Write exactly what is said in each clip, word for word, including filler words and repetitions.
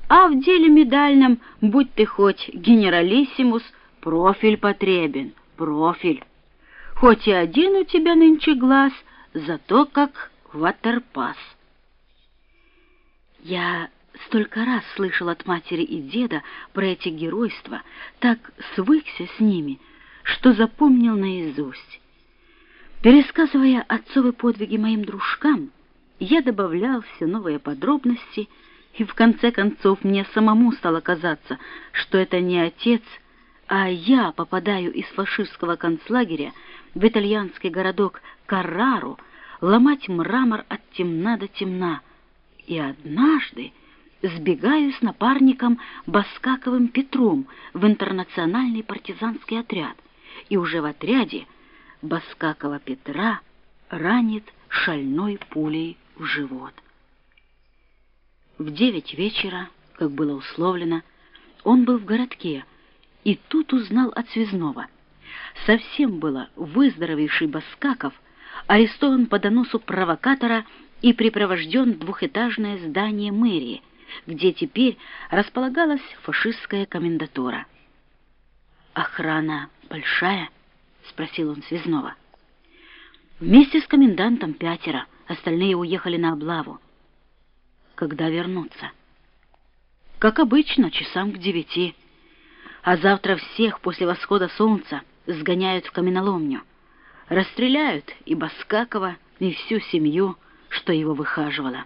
А в деле медальном, будь ты хоть генералиссимус, профиль потребен, профиль. Хоть и один у тебя нынче глаз, зато как ватерпас. Я столько раз слышал от матери и деда про эти геройства, так свыкся с ними, что запомнил наизусть. Пересказывая отцовы подвиги моим дружкам, я добавлял все новые подробности, и в конце концов мне самому стало казаться, что это не отец, а я попадаю из фашистского концлагеря в итальянский городок Каррару ломать мрамор от темна до темна, и однажды сбегаю с напарником Баскаковым Петром в интернациональный партизанский отряд, и уже в отряде Баскакова Петра ранит шальной пулей в живот. В девять вечера, как было условлено, он был в городке, и тут узнал от связного. Совсем было выздоровевший Баскаков арестован по доносу провокатора и припровожден в двухэтажное здание мэрии, где теперь располагалась фашистская комендатура. «Охрана большая?» — спросил он связного. «Вместе с комендантом пятеро, остальные уехали на облаву». «Когда вернутся?» «Как обычно, часам к девяти. А завтра всех после восхода солнца сгоняют в каменоломню. Расстреляют и Баскакова, и всю семью, что его выхаживала».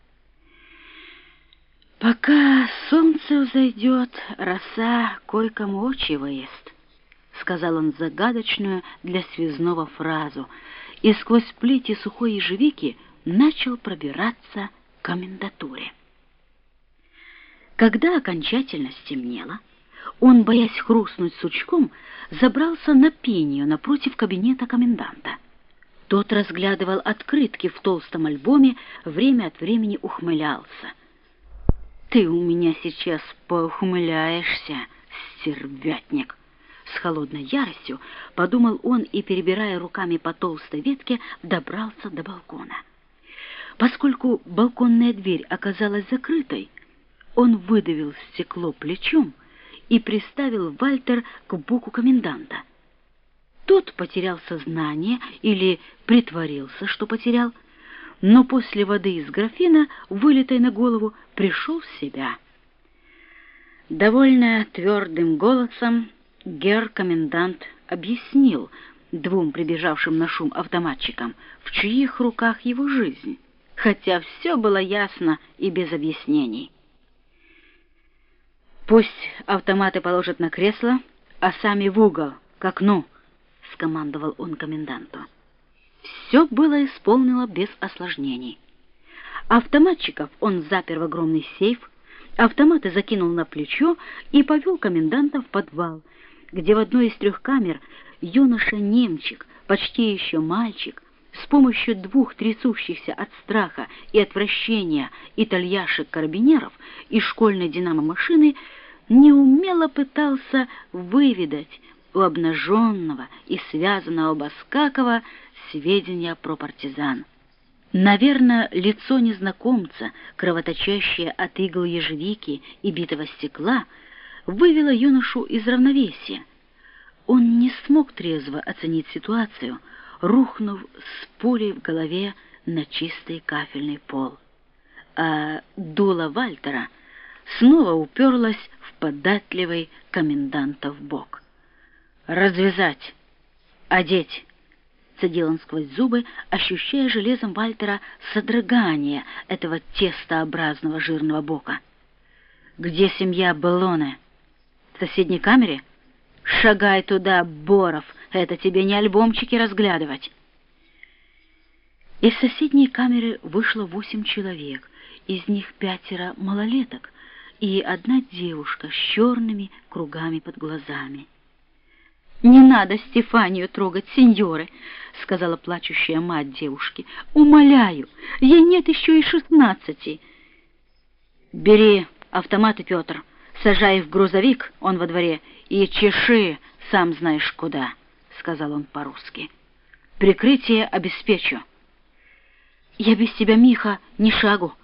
«Пока солнце взойдет, роса кое-кому очи выест», — сказал он загадочную для связного фразу, и сквозь плети сухой ежевики начал пробираться к комендатуре. Когда окончательно стемнело, он, боясь хрустнуть сучком, забрался на пенью напротив кабинета коменданта. Тот разглядывал открытки в толстом альбоме, время от времени ухмылялся. «Ты у меня сейчас поухмыляешься, стервятник!» С холодной яростью подумал он и, перебирая руками по толстой ветке, добрался до балкона. Поскольку балконная дверь оказалась закрытой, он выдавил стекло плечом и приставил Вальтер к боку коменданта. Тот потерял сознание или притворился, что потерял, но после воды из графина, вылитой на голову, пришел в себя. Довольно твердым голосом герр-комендант объяснил двум прибежавшим на шум автоматчикам, в чьих руках его жизнь, хотя все было ясно и без объяснений. «Пусть автоматы положат на кресло, а сами в угол, к окну», — скомандовал он коменданту. Все было исполнено без осложнений. Автоматчиков он запер в огромный сейф, автоматы закинул на плечо и повел коменданта в подвал, где в одной из трех камер юноша-немчик, почти еще мальчик, с помощью двух трясущихся от страха и отвращения итальяшек-карабинеров и школьной динамо-машины неумело пытался выведать у обнаженного и связанного Баскакова сведения про партизан. Наверное, лицо незнакомца, кровоточащее от игл ежевики и битого стекла, вывело юношу из равновесия. Он не смог трезво оценить ситуацию, рухнув с пулей в голове на чистый кафельный пол. А дуло Вальтера снова уперлось в податливый комендантов бок. «Развязать! Одеть!» — цедил он сквозь зубы, ощущая железом Вальтера содрогание этого тестообразного жирного бока. «Где семья Беллоне? В соседней камере? Шагай туда, Боров, это тебе не альбомчики разглядывать!» Из соседней камеры вышло восемь человек, из них пятеро малолеток и одна девушка с черными кругами под глазами. «Не надо Стефанию трогать, сеньоры», — сказала плачущая мать девушки. «Умоляю, ей нет еще и шестнадцати». «Бери автоматы, Петр, сажай в грузовик, он во дворе, и чеши, сам знаешь куда», — сказал он по-русски. «Прикрытие обеспечу». «Я без тебя, Миха, ни шагу»,